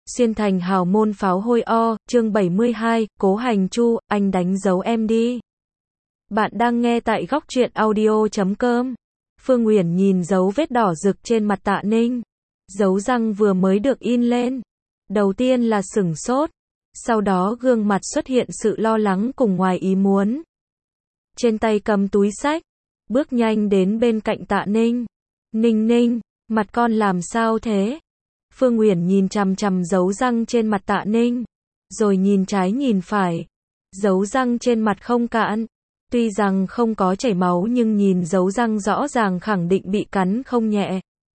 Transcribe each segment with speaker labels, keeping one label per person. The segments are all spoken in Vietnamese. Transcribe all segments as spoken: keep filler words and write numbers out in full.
Speaker 1: Xuyên thành hào môn pháo hôi o, chương bảy mươi hai, Cố Hành Chu, anh đánh dấu em đi. Bạn đang nghe tại góc truyện audio chấm com. Phương Uyển nhìn dấu vết đỏ rực trên mặt Tạ Ninh. Dấu răng vừa mới được in lên. Đầu tiên là sửng sốt. Sau đó gương mặt xuất hiện sự lo lắng cùng ngoài ý muốn. Trên tay cầm túi xách. Bước nhanh đến bên cạnh Tạ Ninh. Ninh ninh, mặt con làm sao thế? Phương Uyển nhìn chằm chằm dấu răng trên mặt Tạ Ninh, rồi nhìn trái nhìn phải. Dấu răng trên mặt không cạn, tuy rằng không có chảy máu nhưng nhìn dấu răng rõ ràng khẳng định bị cắn không nhẹ.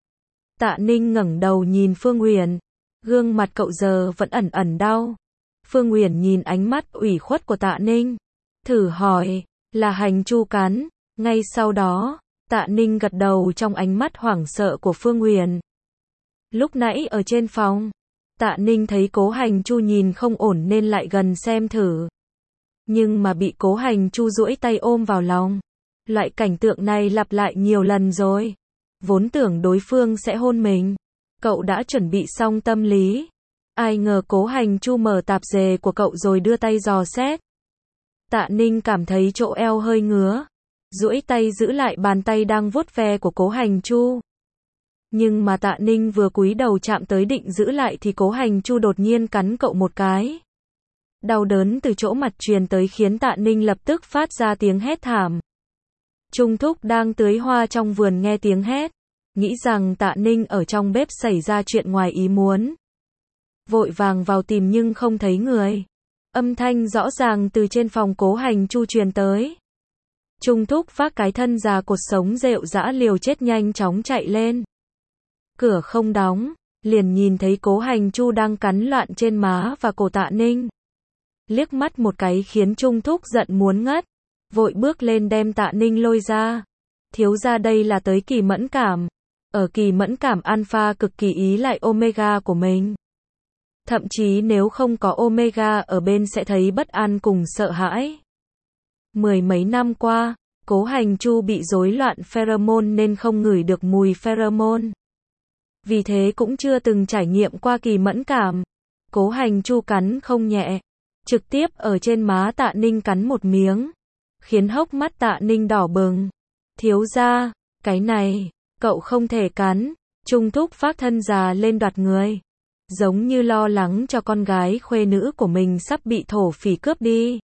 Speaker 1: Tạ Ninh ngẩng đầu nhìn Phương Uyển, gương mặt cậu giờ vẫn ẩn ẩn đau. Phương Uyển nhìn ánh mắt ủy khuất của Tạ Ninh, thử hỏi, là Hành Chu cắn? Ngay sau đó, Tạ Ninh gật đầu trong ánh mắt hoảng sợ của Phương Uyển. Lúc nãy ở trên phòng, Tạ Ninh thấy Cố Hành Chu nhìn không ổn nên lại gần xem thử. Nhưng mà bị Cố Hành Chu duỗi tay ôm vào lòng. Loại cảnh tượng này lặp lại nhiều lần rồi. Vốn tưởng đối phương sẽ hôn mình. Cậu đã chuẩn bị xong tâm lý. Ai ngờ Cố Hành Chu mở tạp dề của cậu rồi đưa tay dò xét. Tạ Ninh cảm thấy chỗ eo hơi ngứa. Duỗi tay giữ lại bàn tay đang vuốt ve của Cố Hành Chu. Nhưng mà Tạ Ninh vừa cúi đầu chạm tới định giữ lại thì Cố Hành Chu đột nhiên cắn cậu một cái. Đau đớn từ chỗ mặt truyền tới khiến Tạ Ninh lập tức phát ra tiếng hét thảm. Trung Thúc đang tưới hoa trong vườn nghe tiếng hét, nghĩ rằng Tạ Ninh ở trong bếp xảy ra chuyện ngoài ý muốn. Vội vàng vào tìm nhưng không thấy người. Âm thanh rõ ràng từ trên phòng Cố Hành Chu truyền tới. Trung Thúc vác cái thân già cột sống rệu rã liều chết nhanh chóng chạy lên. Cửa không đóng, liền nhìn thấy Cố Hành Chu đang cắn loạn trên má và cổ Tạ Ninh. Liếc mắt một cái khiến Trung Thúc giận muốn ngất, vội bước lên đem Tạ Ninh lôi ra. Thiếu gia đây là tới kỳ mẫn cảm. Ở kỳ mẫn cảm alpha cực kỳ ý lại omega của mình. Thậm chí nếu không có omega ở bên sẽ thấy bất an cùng sợ hãi. Mười mấy năm qua, Cố Hành Chu bị rối loạn pheromone nên không ngửi được mùi pheromone. Vì thế cũng chưa từng trải nghiệm qua kỳ mẫn cảm. Cố Hành Chu cắn không nhẹ, trực tiếp ở trên má Tạ Ninh cắn một miếng, khiến hốc mắt Tạ Ninh đỏ bừng. Thiếu gia, cái này, cậu không thể cắn. Trung Thúc vác thân già lên đoạt người, giống như lo lắng cho con gái khuê nữ của mình sắp bị thổ phỉ cướp đi.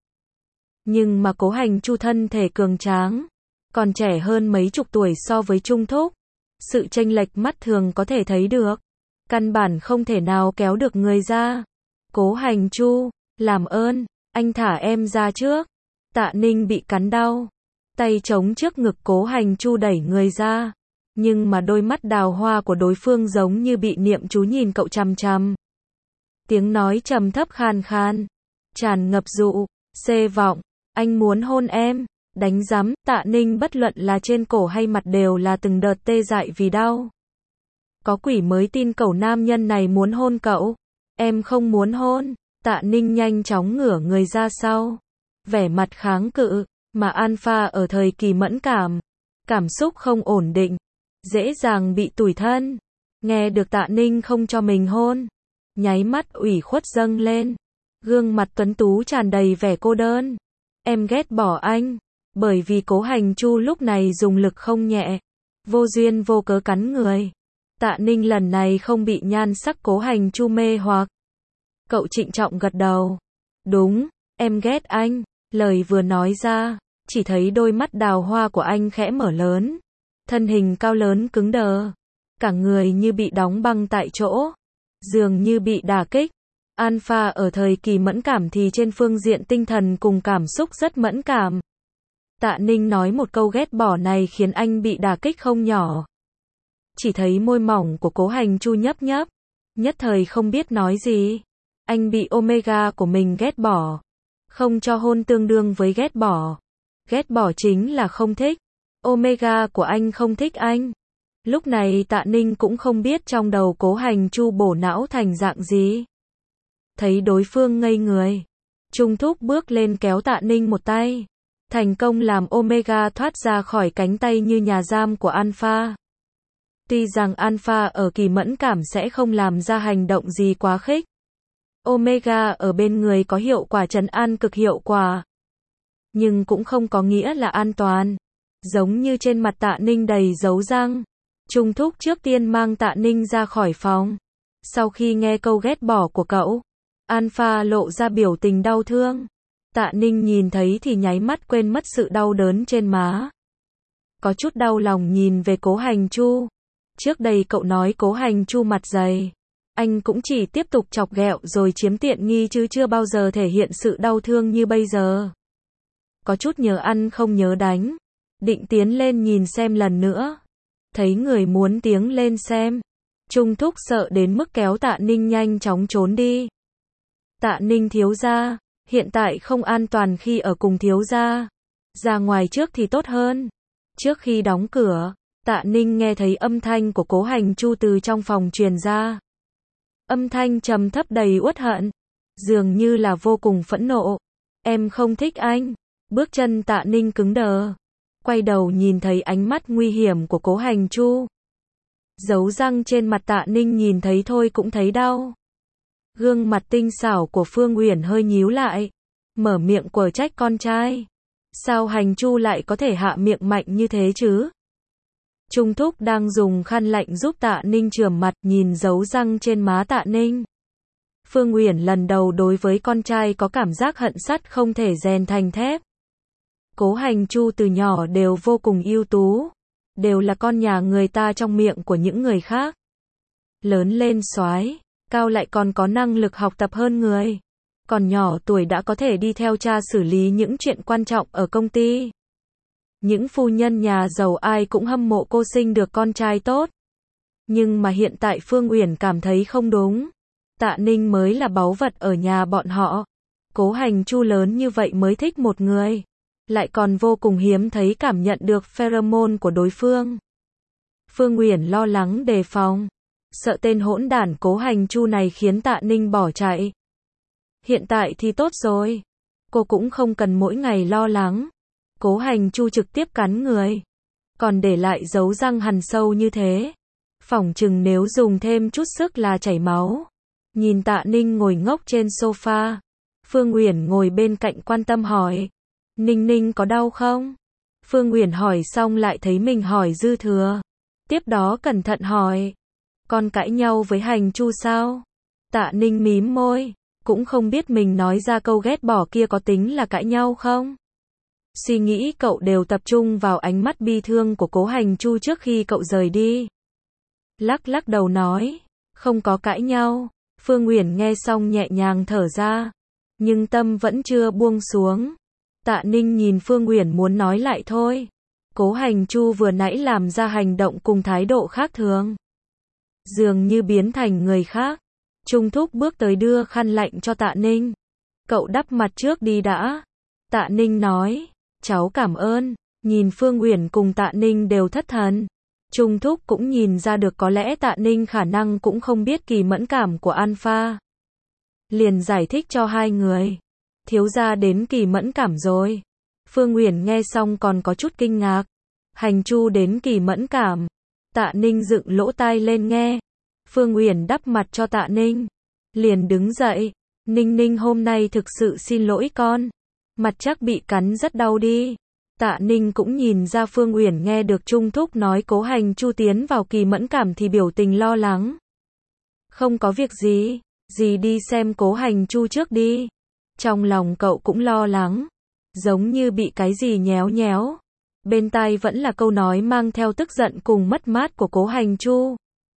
Speaker 1: Nhưng mà Cố Hành Chu thân thể cường tráng, còn trẻ hơn mấy chục tuổi so với Trung Thúc. Sự chênh lệch mắt thường có thể thấy được. Căn bản không thể nào kéo được người ra. Cố Hành Chu, làm ơn, anh thả em ra trước. Tạ Ninh bị cắn đau. Tay chống trước ngực Cố Hành Chu đẩy người ra. Nhưng mà đôi mắt đào hoa của đối phương giống như bị niệm chú nhìn cậu chằm chằm. Tiếng nói trầm thấp khan khan, tràn ngập dụ, xê vọng. Anh muốn hôn em. Đánh rắm, Tạ Ninh bất luận là trên cổ hay mặt đều là từng đợt tê dại vì đau. Có quỷ mới tin cẩu nam nhân này muốn hôn cậu. Em không muốn hôn. Tạ Ninh nhanh chóng ngửa người ra sau. Vẻ mặt kháng cự, mà alpha ở thời kỳ mẫn cảm. Cảm xúc không ổn định. Dễ dàng bị tủi thân. Nghe được Tạ Ninh không cho mình hôn. Nháy mắt ủy khuất dâng lên. Gương mặt tuấn tú tràn đầy vẻ cô đơn. Em ghét bỏ anh. Bởi vì Cố Hành Chu lúc này dùng lực không nhẹ, vô duyên vô cớ cắn người. Tạ Ninh lần này không bị nhan sắc Cố Hành Chu mê hoặc. Cậu trịnh trọng gật đầu. Đúng, em ghét anh. Lời vừa nói ra, chỉ thấy đôi mắt đào hoa của anh khẽ mở lớn. Thân hình cao lớn cứng đờ. Cả người như bị đóng băng tại chỗ. Dường như bị đả kích. Alpha ở thời kỳ mẫn cảm thì trên phương diện tinh thần cùng cảm xúc rất mẫn cảm. Tạ Ninh nói một câu ghét bỏ này khiến anh bị đả kích không nhỏ. Chỉ thấy môi mỏng của Cố Hành Chu nhấp nhấp, nhất thời không biết nói gì. Anh bị omega của mình ghét bỏ. Không cho hôn tương đương với ghét bỏ. Ghét bỏ chính là không thích. Omega của anh không thích anh. Lúc này Tạ Ninh cũng không biết trong đầu Cố Hành Chu bổ não thành dạng gì. Thấy đối phương ngây người, Trung Thúc bước lên kéo Tạ Ninh một tay. Thành công làm omega thoát ra khỏi cánh tay như nhà giam của alpha. Tuy rằng alpha ở kỳ mẫn cảm sẽ không làm ra hành động gì quá khích, Omega ở bên người có hiệu quả trấn an cực hiệu quả. Nhưng cũng không có nghĩa là an toàn. Giống như trên mặt Tạ Ninh đầy dấu răng. Trung Thúc trước tiên mang Tạ Ninh ra khỏi phòng. Sau khi nghe câu ghét bỏ của cậu, Alpha lộ ra biểu tình đau thương. Tạ Ninh nhìn thấy thì nháy mắt quên mất sự đau đớn trên má. Có chút đau lòng nhìn về Cố Hành Chu. Trước đây cậu nói Cố Hành Chu mặt dày. Anh cũng chỉ tiếp tục chọc ghẹo rồi chiếm tiện nghi chứ chưa bao giờ thể hiện sự đau thương như bây giờ. Có chút nhớ ăn không nhớ đánh. Định tiến lên nhìn xem lần nữa. Thấy người muốn tiến lên xem. Trung Thúc sợ đến mức kéo Tạ Ninh nhanh chóng trốn đi. Tạ Ninh thiếu gia, hiện tại không an toàn khi ở cùng thiếu gia. Ra ngoài trước thì tốt hơn. Trước khi đóng cửa, Tạ Ninh nghe thấy âm thanh của Cố Hành Chu từ trong phòng truyền ra. Âm thanh trầm thấp đầy uất hận, dường như là vô cùng phẫn nộ. Em không thích anh. Bước chân Tạ Ninh cứng đờ. Quay đầu nhìn thấy ánh mắt nguy hiểm của Cố Hành Chu. Dấu răng trên mặt Tạ Ninh nhìn thấy thôi cũng thấy đau. Gương mặt tinh xảo của Phương Uyển hơi nhíu lại. Mở miệng quở trách con trai. Sao Hành Chu lại có thể hạ miệng mạnh như thế chứ? Trung Thúc đang dùng khăn lạnh giúp Tạ Ninh chườm mặt, nhìn dấu răng trên má Tạ Ninh. Phương Uyển lần đầu đối với con trai có cảm giác hận sắt không thể rèn thành thép. Cố Hành Chu từ nhỏ đều vô cùng ưu tú. Đều là con nhà người ta trong miệng của những người khác. Lớn lên soái, cao lại còn có năng lực học tập hơn người. Còn nhỏ tuổi đã có thể đi theo cha xử lý những chuyện quan trọng ở công ty. Những phu nhân nhà giàu ai cũng hâm mộ cô sinh được con trai tốt. Nhưng mà hiện tại Phương Uyển cảm thấy không đúng. Tạ Ninh mới là báu vật ở nhà bọn họ. Cố Hành Chu lớn như vậy mới thích một người. Lại còn vô cùng hiếm thấy cảm nhận được pheromone của đối phương. Phương Uyển lo lắng đề phòng. Sợ tên hỗn đản Cố Hành Chu này khiến Tạ Ninh bỏ chạy. Hiện tại thì tốt rồi. Cô cũng không cần mỗi ngày lo lắng. Cố Hành Chu trực tiếp cắn người. Còn để lại dấu răng hằn sâu như thế. Phỏng chừng nếu dùng thêm chút sức là chảy máu. Nhìn Tạ Ninh ngồi ngốc trên sofa. Phương Uyển ngồi bên cạnh quan tâm hỏi. Ninh Ninh có đau không? Phương Uyển hỏi xong lại thấy mình hỏi dư thừa. Tiếp đó cẩn thận hỏi. Con cãi nhau với Hành Chu sao? Tạ Ninh mím môi. Cũng không biết mình nói ra câu ghét bỏ kia có tính là cãi nhau không? Suy nghĩ cậu đều tập trung vào ánh mắt bi thương của Cố Hành Chu trước khi cậu rời đi. Lắc lắc đầu nói. Không có cãi nhau. Phương Uyển nghe xong nhẹ nhàng thở ra. Nhưng tâm vẫn chưa buông xuống. Tạ Ninh nhìn Phương Uyển muốn nói lại thôi. Cố Hành Chu vừa nãy làm ra hành động cùng thái độ khác thường. Dường như biến thành người khác. Trung Thúc bước tới đưa khăn lạnh cho Tạ Ninh. Cậu đắp mặt trước đi đã. Tạ Ninh nói. Cháu cảm ơn. Nhìn Phương Uyển cùng Tạ Ninh đều thất thần. Trung Thúc cũng nhìn ra được có lẽ Tạ Ninh khả năng cũng không biết kỳ mẫn cảm của Alpha. Liền giải thích cho hai người. Thiếu gia đến kỳ mẫn cảm rồi. Phương Uyển nghe xong còn có chút kinh ngạc. Hành Chu đến kỳ mẫn cảm. Tạ Ninh dựng lỗ tai lên nghe. Phương Uyển đắp mặt cho Tạ Ninh. Liền đứng dậy. Ninh Ninh hôm nay thực sự xin lỗi con. Mặt chắc bị cắn rất đau đi. Tạ Ninh cũng nhìn ra Phương Uyển nghe được Trung Thúc nói Cố Hành Chu tiến vào kỳ mẫn cảm thì biểu tình lo lắng. Không có việc gì. Dì đi xem Cố Hành Chu trước đi. Trong lòng cậu cũng lo lắng. Giống như bị cái gì nhéo nhéo. Bên tai vẫn là câu nói mang theo tức giận cùng mất mát của Cố Hành Chu.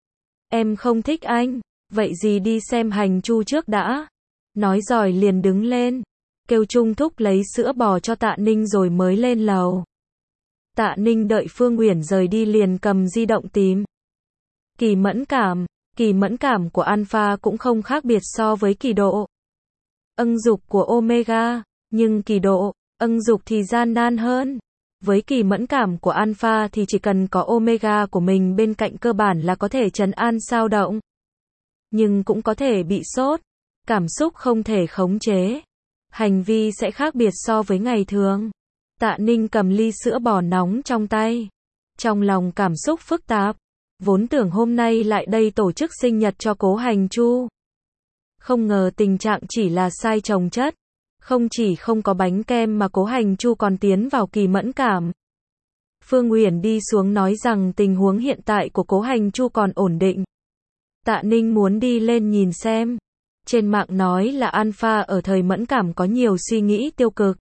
Speaker 1: Em không thích anh. Vậy dì đi xem Hành Chu trước đã. Nói rồi liền đứng lên. Kêu Trung Thúc lấy sữa bò cho Tạ Ninh rồi mới lên lầu. Tạ Ninh đợi Phương Uyển rời đi liền cầm di động tìm. Kỳ mẫn cảm. Kỳ mẫn cảm của Alpha cũng không khác biệt so với kỳ độ âng dục của Omega. Nhưng kỳ độ âng dục thì gian nan hơn. Với kỳ mẫn cảm của Alpha thì chỉ cần có Omega của mình bên cạnh cơ bản là có thể trấn an xao động. Nhưng cũng có thể bị sốt. Cảm xúc không thể khống chế. Hành vi sẽ khác biệt so với ngày thường. Tạ Ninh cầm ly sữa bò nóng trong tay. Trong lòng cảm xúc phức tạp. Vốn tưởng hôm nay lại đây tổ chức sinh nhật cho Cố Hành Chu. Không ngờ tình trạng chỉ là sai chồng chất. Không chỉ không có bánh kem mà Cố Hành Chu còn tiến vào kỳ mẫn cảm. Phương Uyển đi xuống nói rằng tình huống hiện tại của Cố Hành Chu còn ổn định. Tạ Ninh muốn đi lên nhìn xem. Trên mạng nói là alpha ở thời mẫn cảm có nhiều suy nghĩ tiêu cực.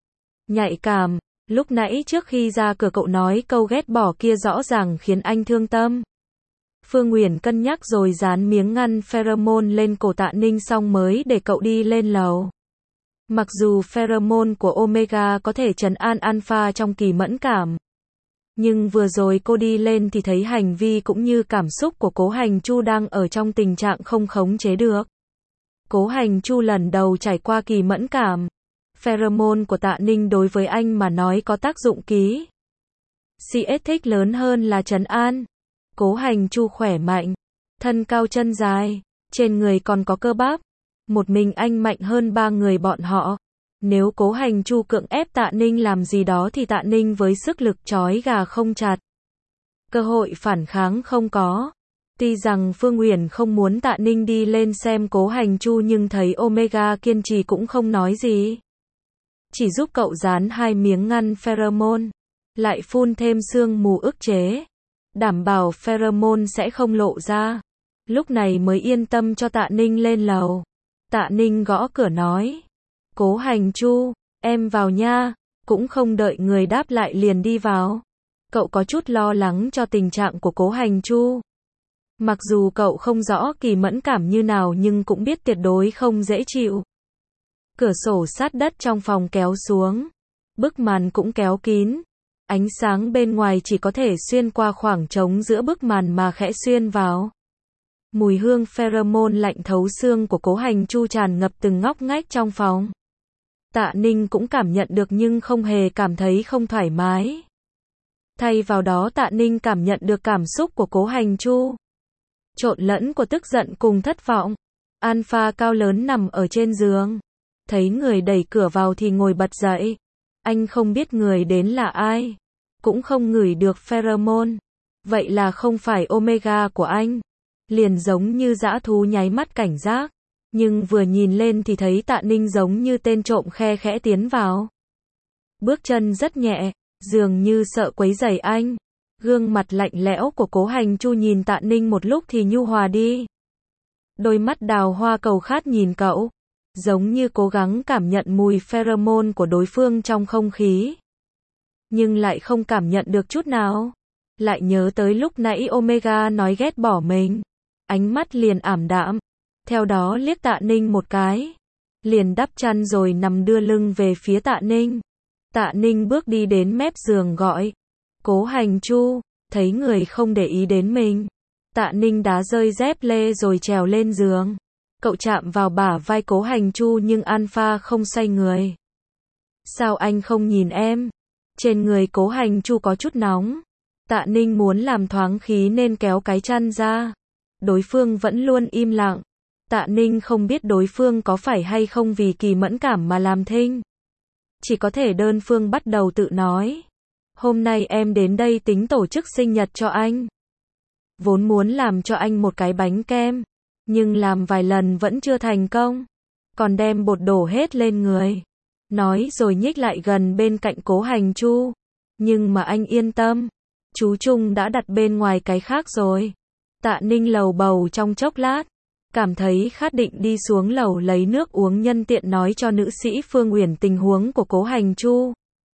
Speaker 1: Nhạy cảm, lúc nãy trước khi ra cửa cậu nói câu ghét bỏ kia rõ ràng khiến anh thương tâm. Phương Uyển cân nhắc rồi dán miếng ngăn pheromone lên cổ Tạ Ninh xong mới để cậu đi lên lầu. Mặc dù pheromone của Omega có thể trấn an alpha trong kỳ mẫn cảm. Nhưng vừa rồi cô đi lên thì thấy hành vi cũng như cảm xúc của Cố Hành Chu đang ở trong tình trạng không khống chế được. Cố Hành Chu lần đầu trải qua kỳ mẫn cảm. Pheromone của Tạ Ninh đối với anh mà nói có tác dụng ký. xê ét thích lớn hơn là trấn an. Cố Hành Chu khỏe mạnh, thân cao chân dài, trên người còn có cơ bắp. Một mình anh mạnh hơn ba người bọn họ. Nếu Cố Hành Chu cưỡng ép Tạ Ninh làm gì đó thì Tạ Ninh với sức lực trói gà không chặt. Cơ hội phản kháng không có. Tuy rằng Phương Uyển không muốn Tạ Ninh đi lên xem Cố Hành Chu nhưng thấy Omega kiên trì cũng không nói gì. Chỉ giúp cậu dán hai miếng ngăn pheromone, lại phun thêm sương mù ức chế, đảm bảo pheromone sẽ không lộ ra. Lúc này mới yên tâm cho Tạ Ninh lên lầu. Tạ Ninh gõ cửa nói, Cố Hành Chu, em vào nha, cũng không đợi người đáp lại liền đi vào. Cậu có chút lo lắng cho tình trạng của Cố Hành Chu. Mặc dù cậu không rõ kỳ mẫn cảm như nào nhưng cũng biết tuyệt đối không dễ chịu. Cửa sổ sát đất trong phòng kéo xuống, bức màn cũng kéo kín. Ánh sáng bên ngoài chỉ có thể xuyên qua khoảng trống giữa bức màn mà khẽ xuyên vào. Mùi hương pheromone lạnh thấu xương của Cố Hành Chu tràn ngập từng ngóc ngách trong phòng. Tạ Ninh cũng cảm nhận được nhưng không hề cảm thấy không thoải mái. Thay vào đó Tạ Ninh cảm nhận được cảm xúc của Cố Hành Chu. Trộn lẫn của tức giận cùng thất vọng. Alpha cao lớn nằm ở trên giường. Thấy người đẩy cửa vào thì ngồi bật dậy. Anh không biết người đến là ai. Cũng không ngửi được pheromone. Vậy là không phải Omega của anh. Liền giống như dã thú nháy mắt cảnh giác. Nhưng vừa nhìn lên thì thấy Tạ Ninh giống như tên trộm khe khẽ tiến vào. Bước chân rất nhẹ, dường như sợ quấy rầy anh. Gương mặt lạnh lẽo của Cố Hành Chu nhìn Tạ Ninh một lúc thì nhu hòa đi. Đôi mắt đào hoa cầu khát nhìn cậu, giống như cố gắng cảm nhận mùi pheromone của đối phương trong không khí. Nhưng lại không cảm nhận được chút nào. Lại nhớ tới lúc nãy Omega nói ghét bỏ mình. Ánh mắt liền ảm đạm. Theo đó liếc Tạ Ninh một cái. Liền đắp chăn rồi nằm đưa lưng về phía Tạ Ninh. Tạ Ninh bước đi đến mép giường gọi. Cố Hành Chu, thấy người không để ý đến mình. Tạ Ninh đá rơi dép lê rồi trèo lên giường. Cậu chạm vào bả vai Cố Hành Chu nhưng Alpha không xoay người. Sao anh không nhìn em? Trên người Cố Hành Chu có chút nóng. Tạ Ninh muốn làm thoáng khí nên kéo cái chăn ra. Đối phương vẫn luôn im lặng. Tạ Ninh không biết đối phương có phải hay không vì kỳ mẫn cảm mà làm thinh. Chỉ có thể đơn phương bắt đầu tự nói. Hôm nay em đến đây tính tổ chức sinh nhật cho anh. Vốn muốn làm cho anh một cái bánh kem. Nhưng làm vài lần vẫn chưa thành công. Còn đem bột đổ hết lên người. Nói rồi nhích lại gần bên cạnh Cố Hành Chu. Nhưng mà anh yên tâm. Chú Trung đã đặt bên ngoài cái khác rồi. Tạ Ninh lầu bầu trong chốc lát. Cảm thấy khát định đi xuống lầu lấy nước uống nhân tiện nói cho nữ sĩ Phương Uyển tình huống của Cố Hành Chu.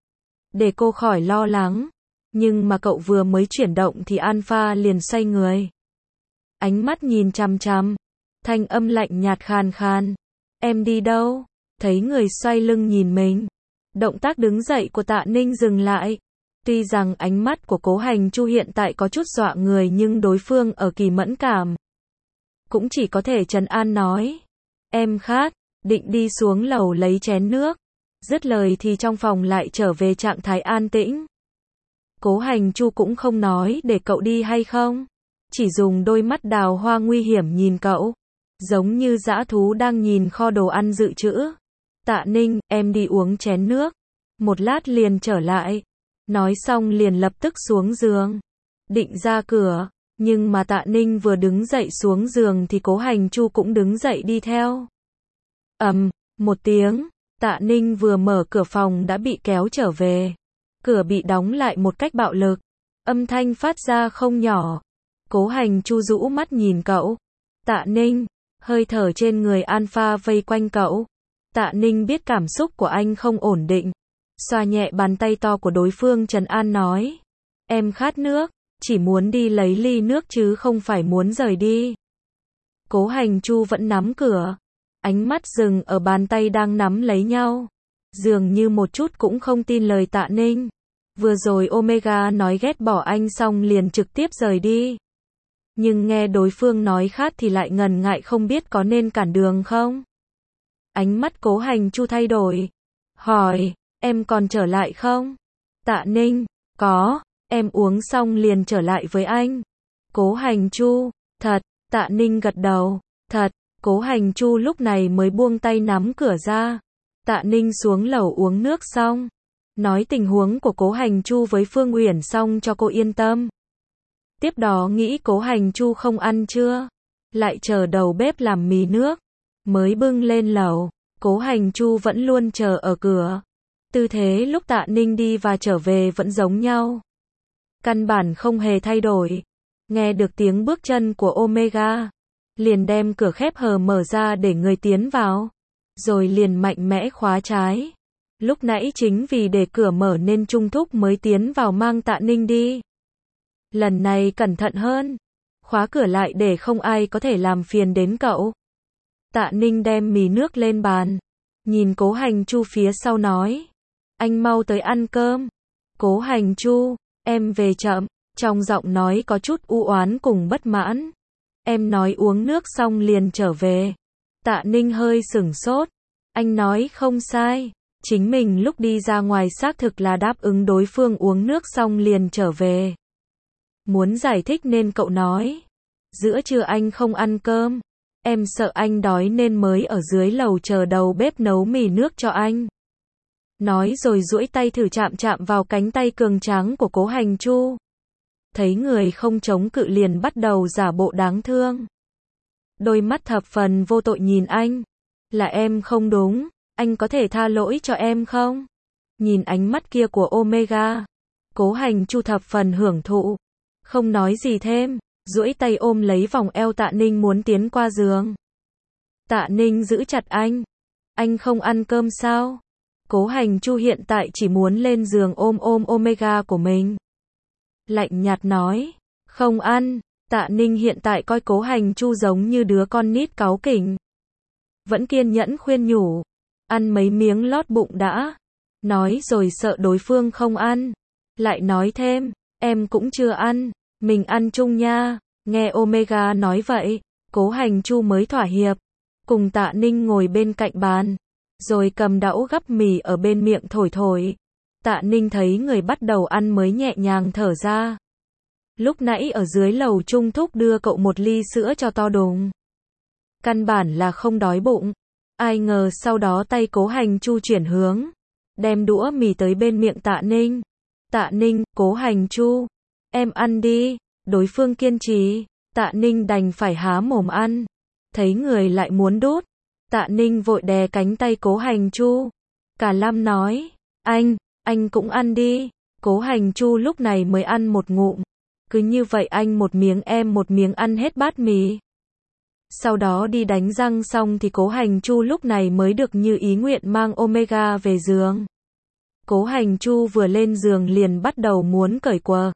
Speaker 1: Để cô khỏi lo lắng. Nhưng mà cậu vừa mới chuyển động thì Alpha liền xoay người. Ánh mắt nhìn chằm chằm. Thanh âm lạnh nhạt khàn khàn. Em đi đâu? Thấy người xoay lưng nhìn mình. Động tác đứng dậy của Tạ Ninh dừng lại. Tuy rằng ánh mắt của Cố Hành Chu hiện tại có chút dọa người nhưng đối phương ở kỳ mẫn cảm. Cũng chỉ có thể trấn an nói. Em khát, định đi xuống lầu lấy chén nước. Dứt lời thì trong phòng lại trở về trạng thái an tĩnh. Cố Hành Chu cũng không nói để cậu đi hay không. Chỉ dùng đôi mắt đào hoa nguy hiểm nhìn cậu. Giống như dã thú đang nhìn kho đồ ăn dự trữ. Tạ Ninh, em đi uống chén nước. Một lát liền trở lại. Nói xong liền lập tức xuống giường. Định ra cửa. Nhưng mà Tạ Ninh vừa đứng dậy xuống giường thì Cố Hành Chu cũng đứng dậy đi theo. Ầm, một tiếng, Tạ Ninh vừa mở cửa phòng đã bị kéo trở về. Cửa bị đóng lại một cách bạo lực. Âm thanh phát ra không nhỏ. Cố Hành Chu rũ mắt nhìn cậu. Tạ Ninh, hơi thở trên người Alpha vây quanh cậu. Tạ Ninh biết cảm xúc của anh không ổn định. Xoa nhẹ bàn tay to của đối phương, trấn an nói. Em khát nước, chỉ muốn đi lấy ly nước chứ không phải muốn rời đi. Cố Hành Chu vẫn nắm cửa. Ánh mắt dừng ở bàn tay đang nắm lấy nhau. Dường như một chút cũng không tin lời Tạ Ninh. Vừa rồi Omega nói ghét bỏ anh xong liền trực tiếp rời đi. Nhưng nghe đối phương nói khát thì lại ngần ngại không biết có nên cản đường không. Ánh mắt Cố Hành Chu thay đổi. Hỏi, em còn trở lại không? Tạ Ninh, có, em uống xong liền trở lại với anh. Cố Hành Chu, thật, Tạ Ninh gật đầu, thật. Cố Hành Chu lúc này mới buông tay nắm cửa ra. Tạ Ninh xuống lầu uống nước xong. Nói tình huống của Cố Hành Chu với Phương Uyển xong cho cô yên tâm. Tiếp đó nghĩ Cố Hành Chu không ăn trưa. Lại chờ đầu bếp làm mì nước. Mới bưng lên lầu. Cố Hành Chu vẫn luôn chờ ở cửa. Tư thế lúc Tạ Ninh đi và trở về vẫn giống nhau. Căn bản không hề thay đổi. Nghe được tiếng bước chân của Omega. Liền đem cửa khép hờ mở ra để người tiến vào. Rồi liền mạnh mẽ khóa trái. Lúc nãy chính vì để cửa mở nên Trung Thúc mới tiến vào mang Tạ Ninh đi. Lần này cẩn thận hơn. Khóa cửa lại để không ai có thể làm phiền đến cậu. Tạ Ninh đem mì nước lên bàn. Nhìn Cố Hành Chu phía sau nói. Anh mau tới ăn cơm. Cố Hành Chu, em về chậm. Trong giọng nói có chút u oán cùng bất mãn. Em nói uống nước xong liền trở về. Tạ Ninh hơi sửng sốt. Anh nói không sai. Chính mình lúc đi ra ngoài xác thực là đáp ứng đối phương uống nước xong liền trở về. Muốn giải thích nên cậu nói. Giữa trưa anh không ăn cơm. Em sợ anh đói nên mới ở dưới lầu chờ đầu bếp nấu mì nước cho anh. Nói rồi duỗi tay thử chạm chạm vào cánh tay cường tráng của Cố Hành Chu. Thấy người không chống cự liền bắt đầu giả bộ đáng thương. Đôi mắt thập phần vô tội nhìn anh. Là em không đúng, anh có thể tha lỗi cho em không? Nhìn ánh mắt kia của Omega. Cố Hành Chu thập phần hưởng thụ. Không nói gì thêm, duỗi tay ôm lấy vòng eo Tạ Ninh muốn tiến qua giường. Tạ Ninh giữ chặt anh. Anh không ăn cơm sao? Cố Hành Chu hiện tại chỉ muốn lên giường ôm ôm Omega của mình. Lạnh nhạt nói, không ăn. Tạ Ninh hiện tại coi Cố Hành Chu giống như đứa con nít cáu kỉnh. Vẫn kiên nhẫn khuyên nhủ, ăn mấy miếng lót bụng đã. Nói rồi sợ đối phương không ăn. Lại nói thêm, em cũng chưa ăn, mình ăn chung nha. Nghe Omega nói vậy, Cố Hành Chu mới thỏa hiệp. Cùng Tạ Ninh ngồi bên cạnh bàn. Rồi cầm đũa gắp mì ở bên miệng thổi thổi. Tạ Ninh thấy người bắt đầu ăn mới nhẹ nhàng thở ra. Lúc nãy ở dưới lầu Trung Thúc đưa cậu một ly sữa cho to đùng. Căn bản là không đói bụng. Ai ngờ sau đó tay Cố Hành Chu chuyển hướng. Đem đũa mì tới bên miệng Tạ Ninh. Tạ Ninh, Cố Hành Chu. Em ăn đi. Đối phương kiên trì. Tạ Ninh đành phải há mồm ăn. Thấy người lại muốn đút. Tạ Ninh vội đè cánh tay Cố Hành Chu. Cả Lam nói. Anh, anh cũng ăn đi. Cố Hành Chu lúc này mới ăn một ngụm. Cứ như vậy anh một miếng em một miếng ăn hết bát mì. Sau đó đi đánh răng xong thì Cố Hành Chu lúc này mới được như ý nguyện mang Omega về giường. Cố Hành Chu vừa lên giường liền bắt đầu muốn cởi quần.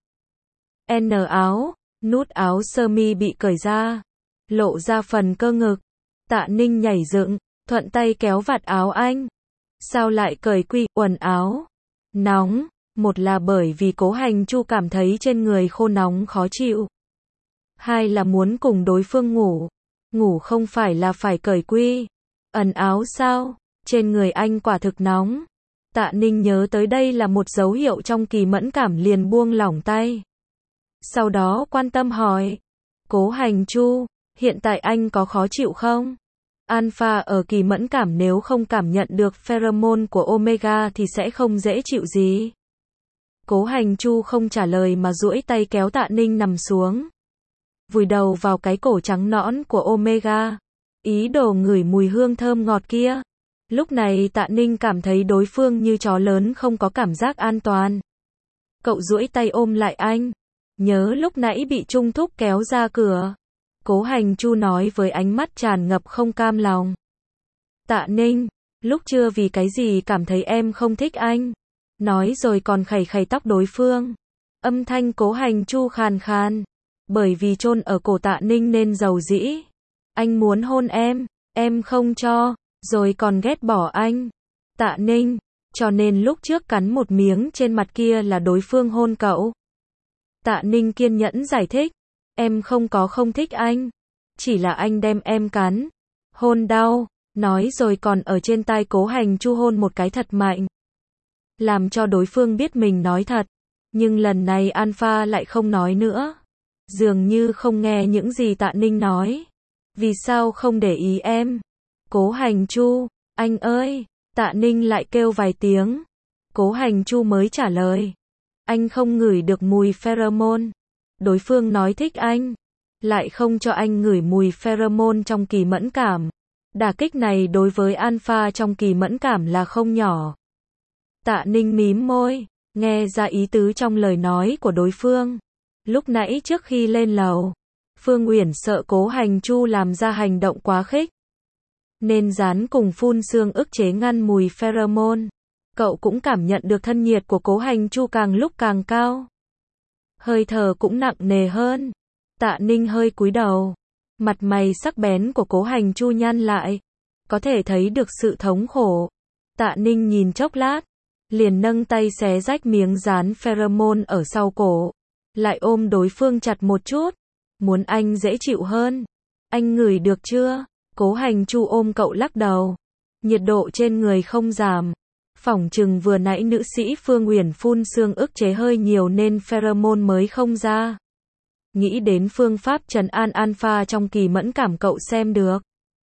Speaker 1: N áo, nút áo sơ mi bị cởi ra. Lộ ra phần cơ ngực. Tạ Ninh nhảy dựng, thuận tay kéo vạt áo anh. Sao lại cởi quy quần áo? Nóng. Một là bởi vì Cố Hành Chu cảm thấy trên người khô nóng khó chịu. Hai là muốn cùng đối phương ngủ. Ngủ không phải là phải cởi quy. Ẩn áo sao? Trên người anh quả thực nóng. Tạ Ninh nhớ tới đây là một dấu hiệu trong kỳ mẫn cảm liền buông lỏng tay. Sau đó quan tâm hỏi. Cố Hành Chu, hiện tại anh có khó chịu không? Alpha ở kỳ mẫn cảm nếu không cảm nhận được pheromone của Omega thì sẽ không dễ chịu gì. Cố Hành Chu không trả lời mà duỗi tay kéo Tạ Ninh nằm xuống. vùi đầu vào cái cổ trắng nõn của Omega, ý đồ ngửi mùi hương thơm ngọt kia. Lúc này Tạ Ninh cảm thấy đối phương như chó lớn không có cảm giác an toàn. Cậu duỗi tay ôm lại anh. Nhớ lúc nãy bị Trung Thúc kéo ra cửa. Cố Hành Chu nói với ánh mắt tràn ngập không cam lòng. Tạ Ninh, lúc chưa vì cái gì cảm thấy em không thích anh. Nói rồi còn khẩy khẩy tóc đối phương. Âm thanh Cố Hành Chu khàn khàn. Bởi vì chôn ở cổ Tạ Ninh nên dầu dĩ. Anh muốn hôn em, em không cho, rồi còn ghét bỏ anh. Tạ Ninh, cho nên lúc trước cắn một miếng trên mặt kia là đối phương hôn cậu. Tạ Ninh kiên nhẫn giải thích. Em không có không thích anh. Chỉ là anh đem em cắn. Hôn đau. Nói rồi còn ở trên tai Cố Hành Chu hôn một cái thật mạnh. Làm cho đối phương biết mình nói thật. Nhưng lần này Alpha lại không nói nữa. Dường như không nghe những gì Tạ Ninh nói. Vì sao không để ý em? Cố Hành Chu, anh ơi, Tạ Ninh lại kêu vài tiếng. Cố Hành Chu mới trả lời. Anh không ngửi được mùi pheromone. Đối phương nói thích anh, lại không cho anh ngửi mùi pheromone trong kỳ mẫn cảm. Đả kích này đối với Alpha trong kỳ mẫn cảm là không nhỏ. Tạ Ninh mím môi, nghe ra ý tứ trong lời nói của đối phương. Lúc nãy trước khi lên lầu, Phương Uyển sợ Cố Hành Chu làm ra hành động quá khích, nên dán cùng phun sương ức chế ngăn mùi pheromone. Cậu cũng cảm nhận được thân nhiệt của Cố Hành Chu càng lúc càng cao. Hơi thở cũng nặng nề hơn. Tạ Ninh hơi cúi đầu. Mặt mày sắc bén của Cố Hành Chu nhăn lại. Có thể thấy được sự thống khổ. Tạ Ninh nhìn chốc lát. Liền nâng tay xé rách miếng dán pheromone ở sau cổ. Lại ôm đối phương chặt một chút. Muốn anh dễ chịu hơn. Anh ngửi được chưa? Cố Hành Chu ôm cậu lắc đầu. Nhiệt độ trên người không giảm. Phỏng chừng vừa nãy nữ sĩ Phương Uyển phun sương ức chế hơi nhiều nên pheromone mới không ra. Nghĩ đến phương pháp trấn an Alpha trong kỳ mẫn cảm cậu xem được.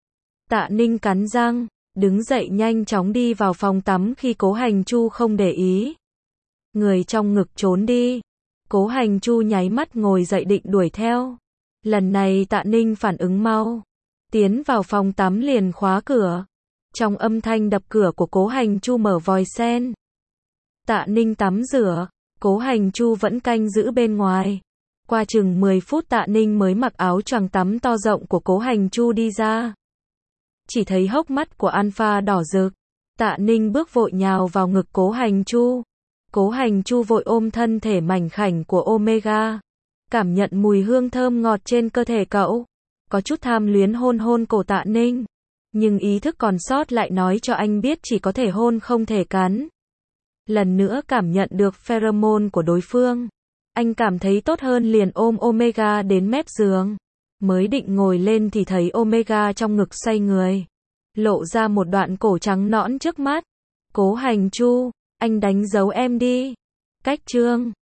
Speaker 1: Tạ Ninh cắn răng, đứng dậy nhanh chóng đi vào phòng tắm khi Cố Hành Chu không để ý. Người trong ngực trốn đi. Cố Hành Chu nháy mắt ngồi dậy định đuổi theo. Lần này Tạ Ninh phản ứng mau. Tiến vào phòng tắm liền khóa cửa. Trong âm thanh đập cửa của Cố Hành Chu mở vòi sen. Tạ Ninh tắm rửa. Cố Hành Chu vẫn canh giữ bên ngoài. Qua chừng mười phút Tạ Ninh mới mặc áo choàng tắm to rộng của Cố Hành Chu đi ra. Chỉ thấy hốc mắt của Alpha đỏ rực. Tạ Ninh bước vội nhào vào ngực Cố Hành Chu. Cố Hành Chu vội ôm thân thể mảnh khảnh của Omega. Cảm nhận mùi hương thơm ngọt trên cơ thể cậu. Có chút tham luyến hôn hôn cổ Tạ Ninh. Nhưng ý thức còn sót lại nói cho anh biết chỉ có thể hôn không thể cắn. Lần nữa cảm nhận được pheromone của đối phương. Anh cảm thấy tốt hơn liền ôm Omega đến mép giường. Mới định ngồi lên thì thấy Omega trong ngực xoay người. Lộ ra một đoạn cổ trắng nõn trước mắt. Cố Hành Chu, anh đánh dấu em đi. Cách chương